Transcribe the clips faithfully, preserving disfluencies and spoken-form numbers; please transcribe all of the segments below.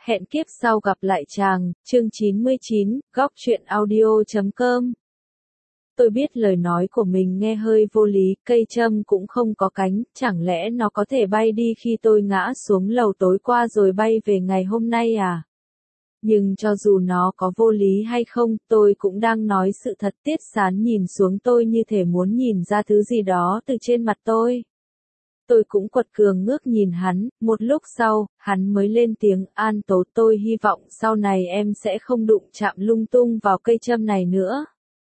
Hẹn kiếp sau gặp lại chàng, chương chín mươi chín, góc truyện audio chấm com. Tôi biết lời nói của mình nghe hơi vô lý, cây châm cũng không có cánh, chẳng lẽ nó có thể bay đi khi tôi ngã xuống lầu tối qua rồi bay về ngày hôm nay à? Nhưng cho dù nó có vô lý hay không, tôi cũng đang nói sự thật. Tiết Sán nhìn xuống tôi như thể muốn nhìn ra thứ gì đó từ trên mặt tôi. Tôi cũng quật cường ngước nhìn hắn, một lúc sau, hắn mới lên tiếng, An Tố, tôi hy vọng sau này em sẽ không đụng chạm lung tung vào cây châm này nữa.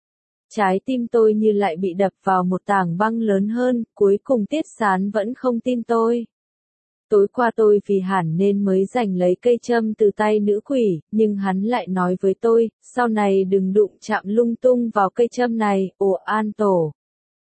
Trái tim tôi như lại bị đập vào một tảng băng lớn hơn, cuối cùng Tiết Sán vẫn không tin tôi. Tối qua tôi vì hẳn nên mới giành lấy cây châm từ tay nữ quỷ, nhưng hắn lại nói với tôi, sau này đừng đụng chạm lung tung vào cây châm này, ồ An Tổ.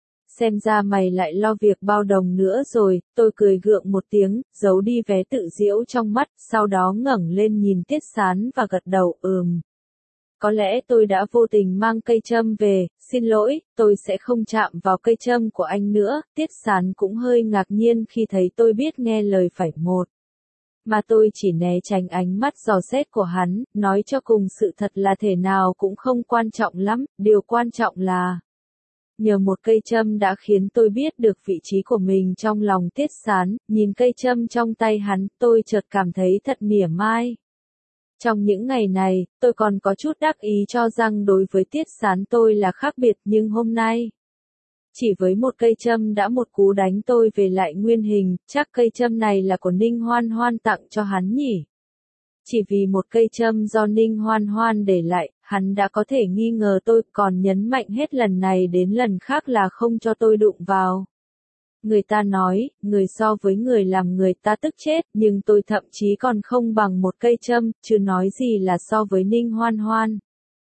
Xem ra mày lại lo việc bao đồng nữa rồi, tôi cười gượng một tiếng, giấu đi vé tự giễu trong mắt, sau đó ngẩng lên nhìn Tiết Sán và gật đầu, ừm. Có lẽ tôi đã vô tình mang cây châm về, xin lỗi, tôi sẽ không chạm vào cây châm của anh nữa. Tiết Sán cũng hơi ngạc nhiên khi thấy tôi biết nghe lời phải một. Mà tôi chỉ né tránh ánh mắt dò xét của hắn, nói cho cùng sự thật là thể nào cũng không quan trọng lắm, điều quan trọng là... Nhờ một cây châm đã khiến tôi biết được vị trí của mình trong lòng Tiết Sán, nhìn cây châm trong tay hắn, tôi chợt cảm thấy thật mỉa mai. Trong những ngày này, tôi còn có chút đắc ý cho rằng đối với Tiết Sán tôi là khác biệt, nhưng hôm nay, chỉ với một cây châm đã một cú đánh tôi về lại nguyên hình, chắc cây châm này là của Ninh Hoan Hoan tặng cho hắn nhỉ? Chỉ vì một cây châm do Ninh Hoan Hoan để lại, hắn đã có thể nghi ngờ tôi, còn nhấn mạnh hết lần này đến lần khác là không cho tôi đụng vào. Người ta nói, người so với người làm người ta tức chết, nhưng tôi thậm chí còn không bằng một cây châm, chứ nói gì là so với Ninh Hoan Hoan.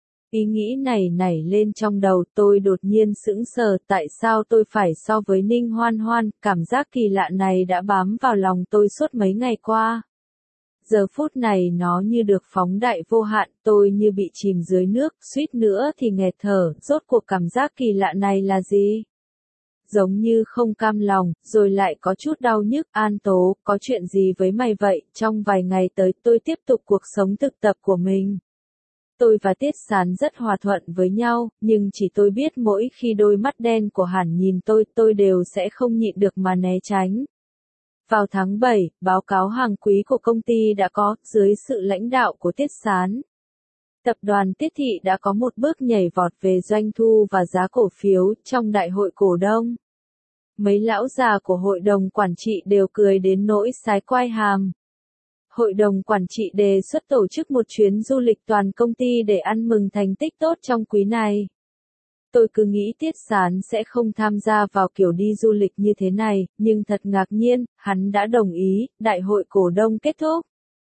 Ý nghĩ này nảy lên trong đầu tôi đột nhiên sững sờ, tại sao tôi phải so với Ninh Hoan Hoan, cảm giác kỳ lạ này đã bám vào lòng tôi suốt mấy ngày qua. Giờ phút này nó như được phóng đại vô hạn, tôi như bị chìm dưới nước, suýt nữa thì nghẹt thở, rốt cuộc cảm giác kỳ lạ này là gì? Giống như không cam lòng, rồi lại có chút đau nhức. An Tố, có chuyện gì với mày vậy? Trong vài ngày tới tôi tiếp tục cuộc sống thực tập của mình. Tôi và Tiết Sán rất hòa thuận với nhau, nhưng chỉ tôi biết mỗi khi đôi mắt đen của hắn nhìn tôi, tôi đều sẽ không nhịn được mà né tránh. Vào tháng bảy, báo cáo hàng quý của công ty đã có, dưới sự lãnh đạo của Tiết Sán. Tập đoàn Tiết Thị đã có một bước nhảy vọt về doanh thu và giá cổ phiếu trong đại hội cổ đông. Mấy lão già của hội đồng quản trị đều cười đến nỗi sái quai hàm. Hội đồng quản trị đề xuất tổ chức một chuyến du lịch toàn công ty để ăn mừng thành tích tốt trong quý này. Tôi cứ nghĩ Tiết Sán sẽ không tham gia vào kiểu đi du lịch như thế này, nhưng thật ngạc nhiên, hắn đã đồng ý. Đại hội cổ đông kết thúc.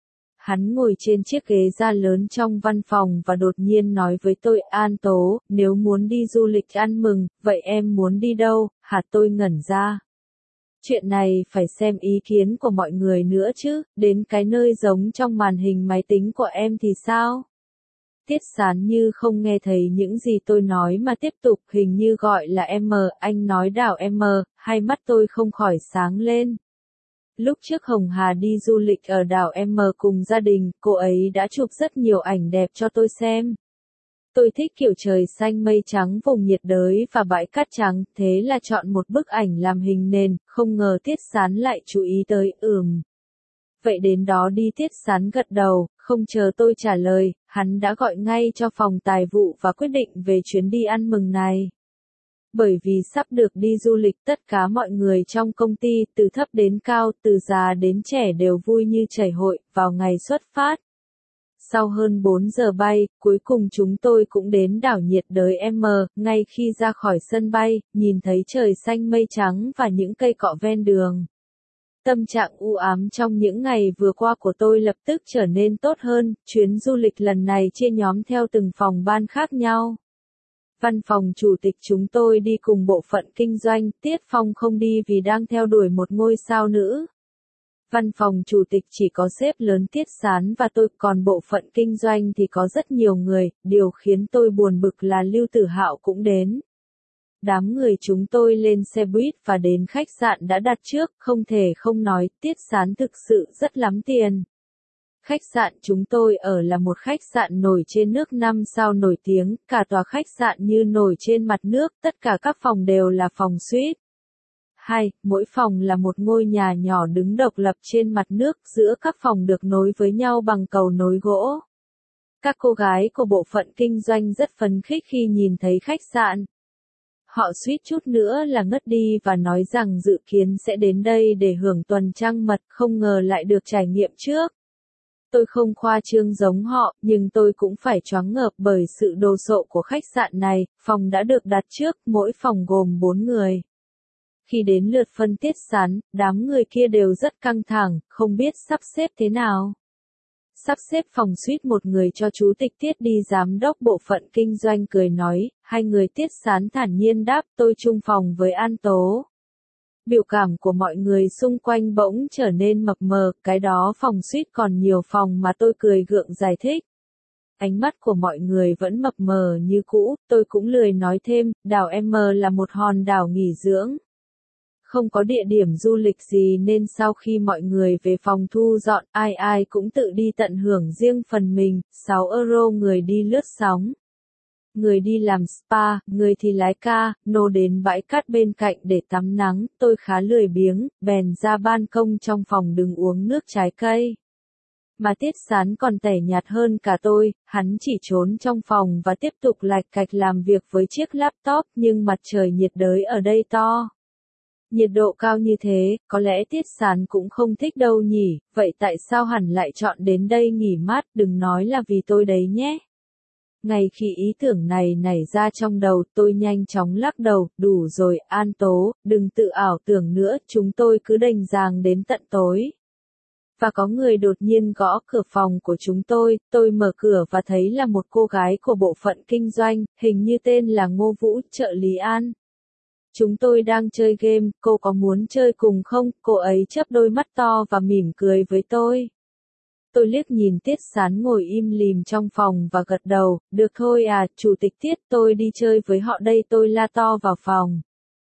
Hắn ngồi trên chiếc ghế da lớn trong văn phòng và đột nhiên nói với tôi, An Tố, nếu muốn đi du lịch ăn mừng, vậy em muốn đi đâu? Hả? Tôi ngẩn ra. Chuyện này phải xem ý kiến của mọi người nữa chứ, đến cái nơi giống trong màn hình máy tính của em thì sao? Tiết Sán như không nghe thấy những gì tôi nói mà tiếp tục, hình như gọi là em, anh nói đảo em, hai mắt tôi không khỏi sáng lên. Lúc trước Hồng Hà đi du lịch ở đảo M cùng gia đình, cô ấy đã chụp rất nhiều ảnh đẹp cho tôi xem. Tôi thích kiểu trời xanh mây trắng vùng nhiệt đới và bãi cát trắng, thế là chọn một bức ảnh làm hình nền, không ngờ Tiết Sán lại chú ý tới, ừm. Vậy đến đó đi. Tiết Sán gật đầu, không chờ tôi trả lời, hắn đã gọi ngay cho phòng tài vụ và quyết định về chuyến đi ăn mừng này. Bởi vì sắp được đi du lịch, tất cả mọi người trong công ty, từ thấp đến cao, từ già đến trẻ đều vui như chảy hội, vào ngày xuất phát. Sau hơn bốn giờ bay, cuối cùng chúng tôi cũng đến đảo nhiệt đới M, ngay khi ra khỏi sân bay, nhìn thấy trời xanh mây trắng và những cây cọ ven đường. Tâm trạng u ám trong những ngày vừa qua của tôi lập tức trở nên tốt hơn, chuyến du lịch lần này chia nhóm theo từng phòng ban khác nhau. Văn phòng chủ tịch chúng tôi đi cùng bộ phận kinh doanh, Tiết Phong không đi vì đang theo đuổi một ngôi sao nữ. Văn phòng chủ tịch chỉ có sếp lớn Tiết Sán và tôi, còn bộ phận kinh doanh thì có rất nhiều người, điều khiến tôi buồn bực là Lưu Tử Hạo cũng đến. Đám người chúng tôi lên xe buýt và đến khách sạn đã đặt trước, không thể không nói, Tiết Sán thực sự rất lắm tiền. Khách sạn chúng tôi ở là một khách sạn nổi trên nước năm sao nổi tiếng, cả tòa khách sạn như nổi trên mặt nước, tất cả các phòng đều là phòng suite. Hai, mỗi phòng là một ngôi nhà nhỏ đứng độc lập trên mặt nước, giữa các phòng được nối với nhau bằng cầu nối gỗ. Các cô gái của bộ phận kinh doanh rất phấn khích khi nhìn thấy khách sạn. Họ suýt chút nữa là ngất đi và nói rằng dự kiến sẽ đến đây để hưởng tuần trăng mật, không ngờ lại được trải nghiệm trước. Tôi không khoa trương giống họ, nhưng tôi cũng phải choáng ngợp bởi sự đồ sộ của khách sạn này. Phòng đã được đặt trước, mỗi phòng gồm bốn người. Khi đến lượt phân Tiết Sán, đám người kia đều rất căng thẳng, không biết sắp xếp thế nào. Sắp xếp phòng suite một người cho chú tịch Tiết đi, giám đốc bộ phận kinh doanh cười nói, hai người. Tiết Sán thản nhiên đáp, tôi chung phòng với An Tố. Biểu cảm của mọi người xung quanh bỗng trở nên mập mờ, cái đó phòng suite còn nhiều phòng mà. Tôi cười gượng giải thích. Ánh mắt của mọi người vẫn mập mờ như cũ, tôi cũng lười nói thêm, đảo M là một hòn đảo nghỉ dưỡng. Không có địa điểm du lịch gì nên sau khi mọi người về phòng thu dọn, ai ai cũng tự đi tận hưởng riêng phần mình. Sáu euro người đi lướt sóng. Người đi làm spa, người thì lái ca, nô đến bãi cát bên cạnh để tắm nắng. Tôi khá lười biếng, bèn ra ban công trong phòng đừng uống nước trái cây. Mà Tiết Sán còn tẻ nhạt hơn cả tôi, hắn chỉ trốn trong phòng và tiếp tục lạch cạch làm việc với chiếc laptop, nhưng mặt trời nhiệt đới ở đây to. Nhiệt độ cao như thế, có lẽ Tiết Sán cũng không thích đâu nhỉ, vậy tại sao hẳn lại chọn đến đây nghỉ mát, đừng nói là vì tôi đấy nhé. Ngay khi ý tưởng này nảy ra trong đầu, tôi nhanh chóng lắc đầu, đủ rồi, An Tố, đừng tự ảo tưởng nữa, chúng tôi cứ đành ràng đến tận tối. Và có người đột nhiên gõ cửa phòng của chúng tôi, tôi mở cửa và thấy là một cô gái của bộ phận kinh doanh, hình như tên là Ngô Vũ, trợ lý An. Chúng tôi đang chơi game, cô có muốn chơi cùng không? Cô ấy chớp đôi mắt to và mỉm cười với tôi. Tôi liếc nhìn Tiết Sán ngồi im lìm trong phòng và gật đầu, được thôi à, chủ tịch Tiết, tôi đi chơi với họ đây, tôi la to vào phòng.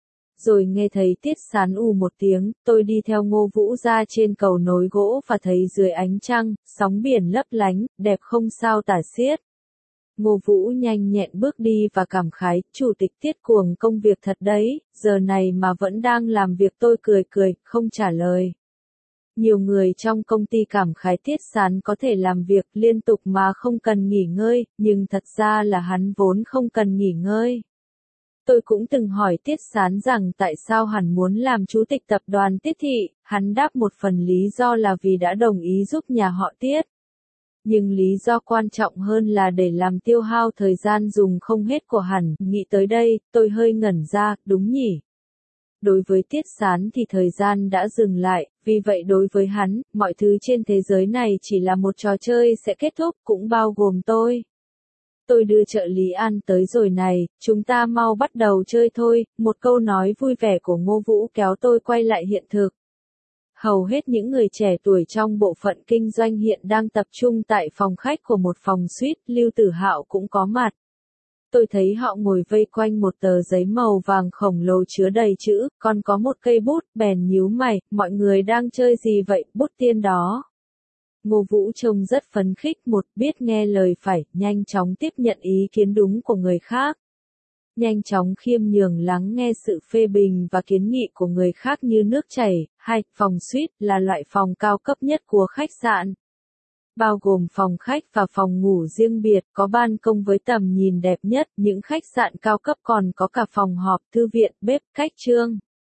Rồi nghe thấy Tiết Sán ù một tiếng, tôi đi theo Ngô Vũ ra trên cầu nối gỗ và thấy dưới ánh trăng, sóng biển lấp lánh, đẹp không sao tả xiết. Ngô Vũ nhanh nhẹn bước đi và cảm khái, chủ tịch Tiết cuồng công việc thật đấy, giờ này mà vẫn đang làm việc. Tôi cười cười, không trả lời. Nhiều người trong công ty cảm khái Tiết Sán có thể làm việc liên tục mà không cần nghỉ ngơi, nhưng thật ra là hắn vốn không cần nghỉ ngơi. Tôi cũng từng hỏi Tiết Sán rằng tại sao hắn muốn làm chủ tịch tập đoàn Tiết Thị, hắn đáp một phần lý do là vì đã đồng ý giúp nhà họ Tiết. Nhưng lý do quan trọng hơn là để làm tiêu hao thời gian dùng không hết của hắn. Nghĩ tới đây, tôi hơi ngẩn ra, đúng nhỉ? Đối với Tiết Sán thì thời gian đã dừng lại, vì vậy đối với hắn, mọi thứ trên thế giới này chỉ là một trò chơi sẽ kết thúc, cũng bao gồm tôi. Tôi đưa trợ lý An tới rồi này, chúng ta mau bắt đầu chơi thôi, một câu nói vui vẻ của Ngô Vũ kéo tôi quay lại hiện thực. Hầu hết những người trẻ tuổi trong bộ phận kinh doanh hiện đang tập trung tại phòng khách của một phòng suite, Lưu Tử Hạo cũng có mặt. Tôi thấy họ ngồi vây quanh một tờ giấy màu vàng khổng lồ chứa đầy chữ, còn có một cây bút, bèn nhíu mày, mọi người đang chơi gì vậy, bút tiên đó. Ngô Vũ trông rất phấn khích, một biết nghe lời phải, nhanh chóng tiếp nhận ý kiến đúng của người khác. Nhanh chóng khiêm nhường lắng nghe sự phê bình và kiến nghị của người khác như nước chảy. Hai, phòng suite là loại phòng cao cấp nhất của khách sạn. Bao gồm phòng khách và phòng ngủ riêng biệt, có ban công với tầm nhìn đẹp nhất. Những khách sạn cao cấp còn có cả phòng họp, thư viện, bếp, khách trương.